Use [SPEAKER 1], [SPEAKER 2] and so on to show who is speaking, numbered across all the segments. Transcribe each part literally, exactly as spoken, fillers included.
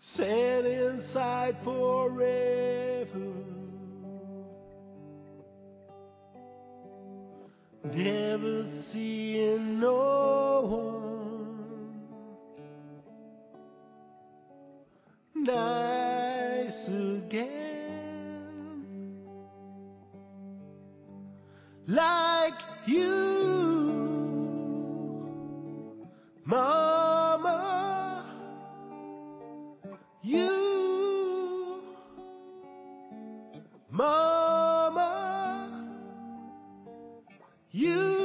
[SPEAKER 1] set inside forever, never seeing no one nice again like you, Mama. You, Mama, you.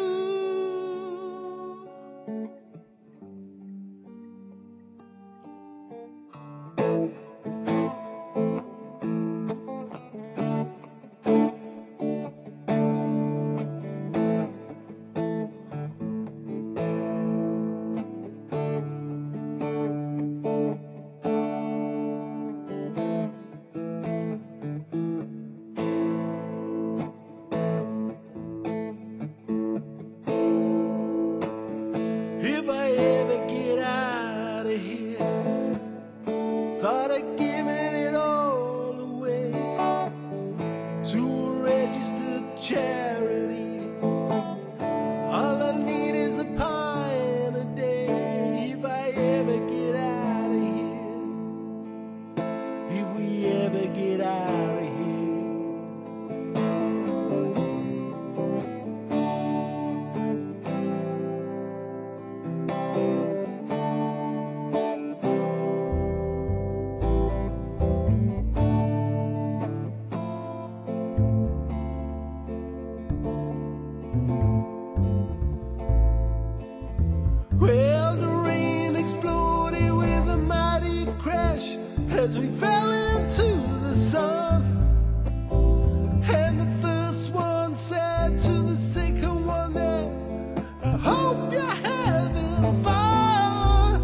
[SPEAKER 1] If I ever get out of here, thought of giving it all away to a registered charity. All I need is a pint a day. If I ever get out of here, if we ever get out of here. Well, the rain exploded with a mighty crash as we fell into the sun. And the first one said to the second one that I hope you're having fun.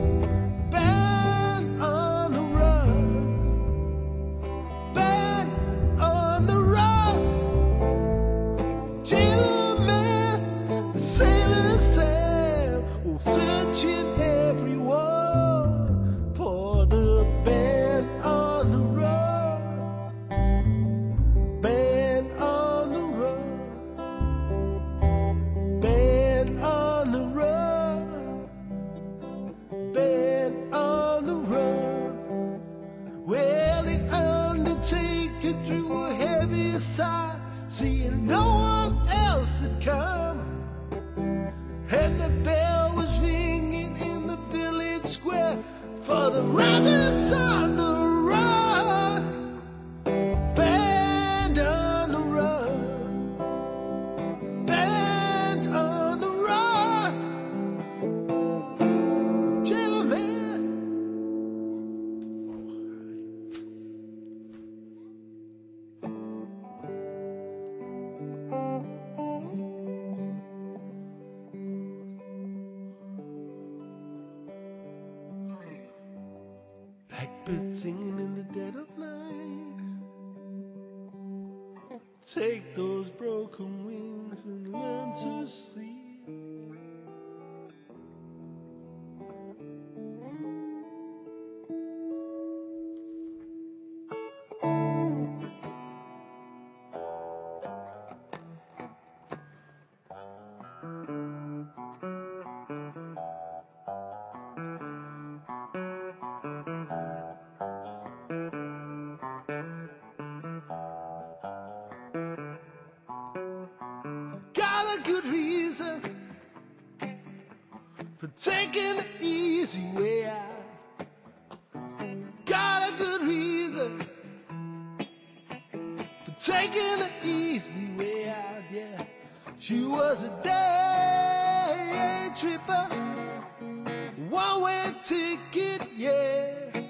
[SPEAKER 1] Band on the run, band on the run. Jailer man, the sailor Sam, searching everyone for the band on the run, band on the run, band on the run, band on the run. Well, the undertaker drew a heavy sigh, seeing no one else had come, and the bell was ringing in the village square for the rabbits on the run. Band on the run, band on the run. Jailer man. Blackbird singing in the dead of night. Take those broken wings and learn to sleep. Got a good reason for taking the easy way out. Got a good reason for taking the easy way out, yeah. She was a day tripper, one-way ticket, yeah.